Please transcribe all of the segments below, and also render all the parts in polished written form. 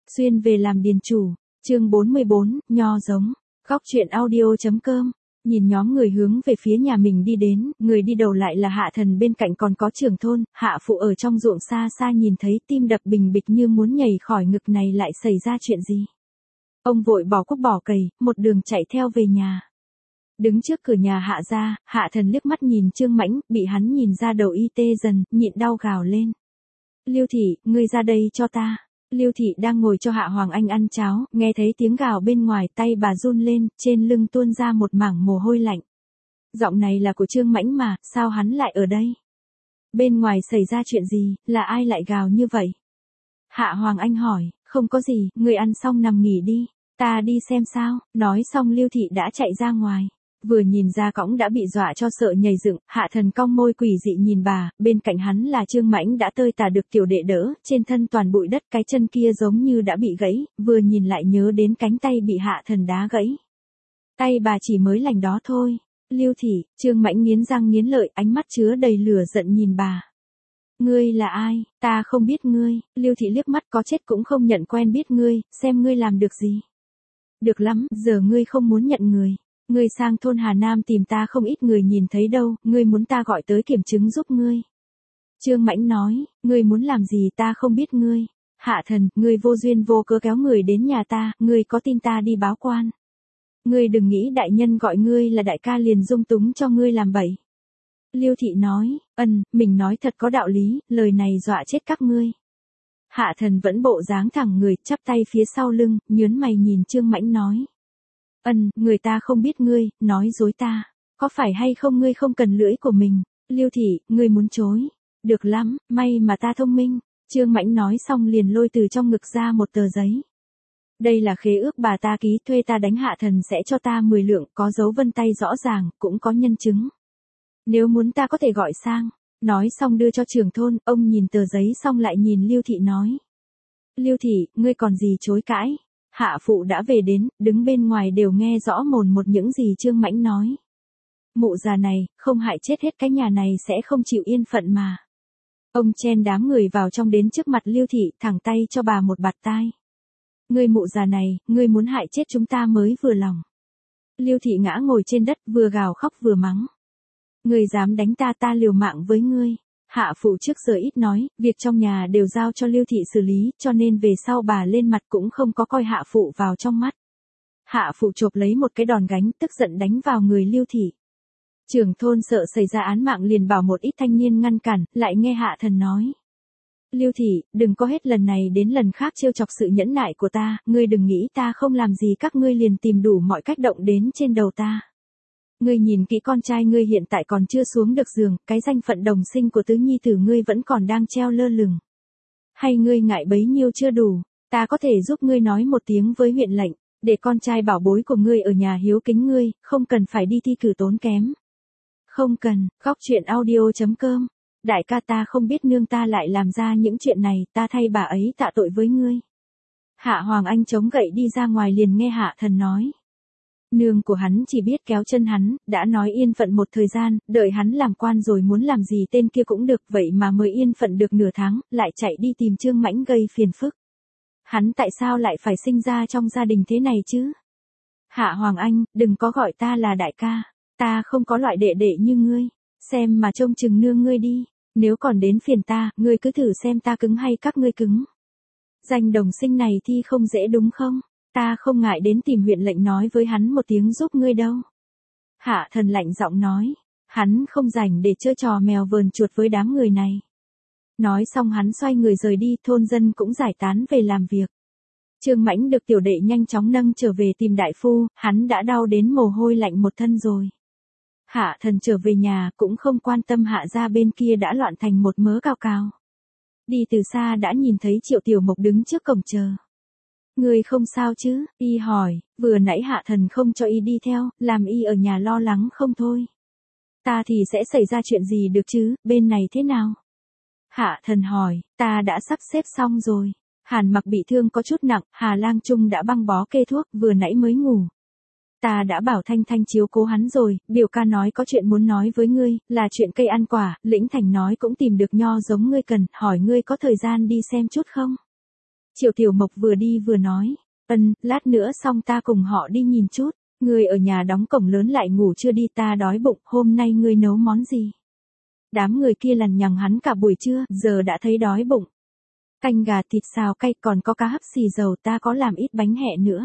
Xuyên về làm điền chủ, chương 44, nho giống, góc truyện audio.com. Nhìn nhóm người hướng về phía nhà mình đi đến, người đi đầu lại là Hạ Thần, bên cạnh còn có trưởng thôn. Hạ Phụ ở trong ruộng xa xa nhìn thấy, tim đập bình bịch như muốn nhảy khỏi ngực, này lại xảy ra chuyện gì. Ông vội bỏ cuốc bỏ cày, một đường chạy theo về nhà. Đứng trước cửa nhà Hạ gia, Hạ Thần liếc mắt nhìn Trương Mãnh, bị hắn nhìn ra đầu y tê dần, nhịn đau gào lên. Lưu thị, ngươi ra đây cho ta. Lưu thị đang ngồi cho Hạ Hoàng Anh ăn cháo, nghe thấy tiếng gào bên ngoài, tay bà run lên, trên lưng tuôn ra một mảng mồ hôi lạnh. Giọng này là của Trương Mãnh mà, sao hắn lại ở đây? Bên ngoài xảy ra chuyện gì, là ai lại gào như vậy? Hạ Hoàng Anh hỏi, không có gì, ngươi ăn xong nằm nghỉ đi, ta đi xem sao. Nói xong Lưu thị đã chạy ra ngoài. Vừa nhìn ra cõng đã bị dọa cho sợ nhảy dựng. Hạ Thần cong môi quỷ dị nhìn bà, bên cạnh hắn là Trương Mãnh đã tơi tả được tiểu đệ đỡ, trên thân toàn bụi đất, cái chân kia giống như đã bị gãy, vừa nhìn lại nhớ đến cánh tay bị Hạ Thần đá gãy. Tay bà chỉ mới lành đó thôi. Lưu thị, Trương Mãnh nghiến răng nghiến lợi, ánh mắt chứa đầy lửa giận nhìn bà. Ngươi là ai, ta không biết ngươi. Lưu thị liếc mắt, có chết cũng không nhận quen biết ngươi, xem ngươi làm được gì. Được lắm, giờ ngươi không muốn nhận người. Ngươi sang thôn Hà Nam tìm ta không ít người nhìn thấy đâu, ngươi muốn ta gọi tới kiểm chứng giúp ngươi. Trương Mãnh nói, ngươi muốn làm gì ta không biết ngươi. Hạ Thần, ngươi vô duyên vô cớ kéo người đến nhà ta, ngươi có tin ta đi báo quan. Ngươi đừng nghĩ đại nhân gọi ngươi là đại ca liền dung túng cho ngươi làm bậy. Lưu thị nói, mình nói thật có đạo lý, lời này dọa chết các ngươi. Hạ Thần vẫn bộ dáng thẳng người, chắp tay phía sau lưng, nhớn mày nhìn Trương Mãnh nói. Người ta không biết ngươi, nói dối ta. Có phải hay không ngươi không cần lưỡi của mình? Lưu thị, ngươi muốn chối. Được lắm, may mà ta thông minh. Trương Mãnh nói xong liền lôi từ trong ngực ra một tờ giấy. Đây là khế ước bà ta ký, thuê ta đánh Hạ Thần sẽ cho ta 10 lượng, có dấu vân tay rõ ràng, cũng có nhân chứng. Nếu muốn ta có thể gọi sang. Nói xong đưa cho trưởng thôn, ông nhìn tờ giấy xong lại nhìn Lưu thị nói. Lưu thị, ngươi còn gì chối cãi? Hạ Phụ đã về đến, đứng bên ngoài đều nghe rõ mồn một những gì Trương Mãnh nói. Mụ già này, không hại chết hết cái nhà này sẽ không chịu yên phận mà. Ông chen đám người vào trong đến trước mặt Lưu thị, thẳng tay cho bà một bạt tai. Ngươi mụ già này, ngươi muốn hại chết chúng ta mới vừa lòng. Lưu thị ngã ngồi trên đất, vừa gào khóc vừa mắng. Ngươi dám đánh ta, ta liều mạng với ngươi. Hạ Phụ trước giờ ít nói, việc trong nhà đều giao cho Lưu thị xử lý, cho nên về sau bà lên mặt cũng không có coi Hạ Phụ vào trong mắt. Hạ Phụ chộp lấy một cái đòn gánh, tức giận đánh vào người Lưu thị. Trưởng thôn sợ xảy ra án mạng liền bảo một ít thanh niên ngăn cản, lại nghe Hạ Thần nói. Lưu thị, đừng có hết lần này đến lần khác trêu chọc sự nhẫn nại của ta, ngươi đừng nghĩ ta không làm gì các ngươi liền tìm đủ mọi cách động đến trên đầu ta. Ngươi nhìn kỹ con trai ngươi hiện tại còn chưa xuống được giường, cái danh phận đồng sinh của tứ nhi tử ngươi vẫn còn đang treo lơ lửng. Hay ngươi ngại bấy nhiêu chưa đủ, ta có thể giúp ngươi nói một tiếng với huyện lệnh, để con trai bảo bối của ngươi ở nhà hiếu kính ngươi, không cần phải đi thi cử tốn kém. Không cần, góc truyện audio.com. Đại ca, ta không biết nương ta lại làm ra những chuyện này, ta thay bà ấy tạ tội với ngươi. Hạ Hoàng Anh chống gậy đi ra ngoài liền nghe Hạ Thần nói. Nương của hắn chỉ biết kéo chân hắn, đã nói yên phận một thời gian, đợi hắn làm quan rồi muốn làm gì tên kia cũng được, vậy mà mới yên phận được nửa tháng, lại chạy đi tìm Trương Mãnh gây phiền phức. Hắn tại sao lại phải sinh ra trong gia đình thế này chứ? Hạ Hoàng Anh, đừng có gọi ta là đại ca, ta không có loại đệ đệ như ngươi, xem mà trông chừng nương ngươi đi, nếu còn đến phiền ta, ngươi cứ thử xem ta cứng hay các ngươi cứng. Danh đồng sinh này thi không dễ đúng không? Ta không ngại đến tìm huyện lệnh nói với hắn một tiếng giúp ngươi đâu. Hạ Thần lạnh giọng nói, hắn không rảnh để chơi trò mèo vờn chuột với đám người này. Nói xong hắn xoay người rời đi, thôn dân cũng giải tán về làm việc. Trương Mãnh được tiểu đệ nhanh chóng nâng trở về tìm đại phu, hắn đã đau đến mồ hôi lạnh một thân rồi. Hạ Thần trở về nhà cũng không quan tâm Hạ gia bên kia đã loạn thành một mớ cào cào. Đi từ xa đã nhìn thấy Triệu Tiểu Mộc đứng trước cổng chờ. Ngươi không sao chứ? Y hỏi, vừa nãy Hạ Thần không cho y đi theo, làm y ở nhà lo lắng không thôi. Ta thì sẽ xảy ra chuyện gì được chứ, bên này thế nào? Hạ Thần hỏi, ta đã sắp xếp xong rồi. Hàn Mặc bị thương có chút nặng, Hà Lang Trung đã băng bó kê thuốc, vừa nãy mới ngủ. Ta đã bảo Thanh Thanh chiếu cố hắn rồi, biểu ca nói có chuyện muốn nói với ngươi, là chuyện cây ăn quả, Lĩnh Thành nói cũng tìm được nho giống ngươi cần, hỏi ngươi có thời gian đi xem chút không? Triệu Tiểu Mộc vừa đi vừa nói, lát nữa xong ta cùng họ đi nhìn chút, ngươi ở nhà đóng cổng lớn lại ngủ chưa đi, ta đói bụng, hôm nay ngươi nấu món gì? Đám người kia lằn nhằng hắn cả buổi trưa, giờ đã thấy đói bụng. Canh gà thịt xào cay, còn có cá hấp xì dầu, ta có làm ít bánh hẹ nữa.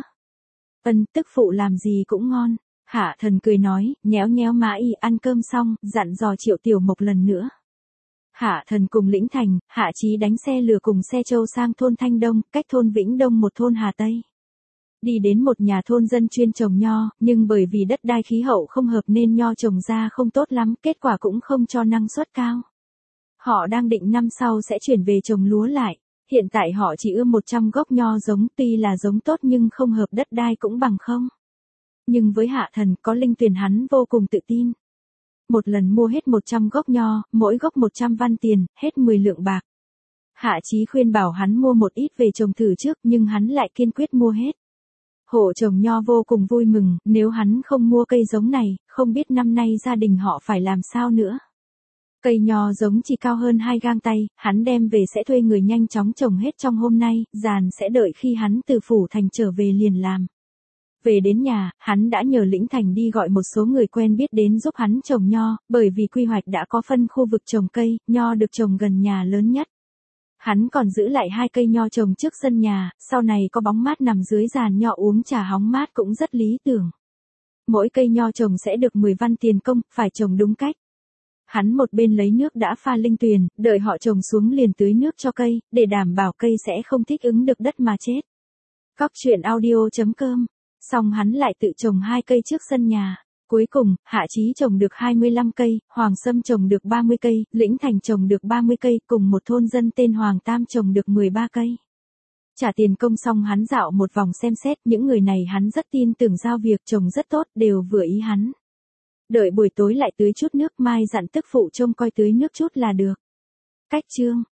Tức phụ làm gì cũng ngon. Hạ Thần cười nói, nhéo nhéo má y, ăn cơm xong, dặn dò Triệu Tiểu Mộc lần nữa. Hạ Thần cùng Lĩnh Thành, Hạ Chí đánh xe lừa cùng xe trâu sang thôn Thanh Đông, cách thôn Vĩnh Đông một thôn Hà Tây. Đi đến một nhà thôn dân chuyên trồng nho, nhưng bởi vì đất đai khí hậu không hợp nên nho trồng ra không tốt lắm, kết quả cũng không cho năng suất cao. Họ đang định năm sau sẽ chuyển về trồng lúa lại. Hiện tại họ chỉ ươm 100 gốc nho giống, tuy là giống tốt nhưng không hợp đất đai cũng bằng không. Nhưng với Hạ Thần có Linh Tuyền hắn vô cùng tự tin. Một lần mua hết 100 gốc nho, mỗi gốc 100 văn tiền, hết 10 lượng bạc. Hạ Chí khuyên bảo hắn mua một ít về trồng thử trước, nhưng hắn lại kiên quyết mua hết. Hộ trồng nho vô cùng vui mừng, nếu hắn không mua cây giống này, không biết năm nay gia đình họ phải làm sao nữa. Cây nho giống chỉ cao hơn 2 gang tay, hắn đem về sẽ thuê người nhanh chóng trồng hết trong hôm nay, giàn sẽ đợi khi hắn từ phủ thành trở về liền làm. Về đến nhà, hắn đã nhờ Lĩnh Thành đi gọi một số người quen biết đến giúp hắn trồng nho, bởi vì quy hoạch đã có phân khu vực trồng cây, nho được trồng gần nhà lớn nhất. Hắn còn giữ lại 2 cây nho trồng trước sân nhà, sau này có bóng mát nằm dưới giàn nho uống trà hóng mát cũng rất lý tưởng. Mỗi cây nho trồng sẽ được 10 văn tiền công, phải trồng đúng cách. Hắn một bên lấy nước đã pha linh tuyền, đợi họ trồng xuống liền tưới nước cho cây, để đảm bảo cây sẽ không thích ứng được đất mà chết. Cóc truyện audio.com. Xong hắn lại tự trồng 2 cây trước sân nhà. Cuối cùng, Hạ Chí trồng được 25 cây, Hoàng Sâm trồng được 30 cây, Lĩnh Thành trồng được 30 cây, cùng một thôn dân tên Hoàng Tam trồng được 13 cây. Trả tiền công xong hắn dạo một vòng xem xét, những người này hắn rất tin tưởng giao việc trồng rất tốt, đều vừa ý hắn. Đợi buổi tối lại tưới chút nước, mai dặn tức phụ trông coi tưới nước chút là được. Cách chương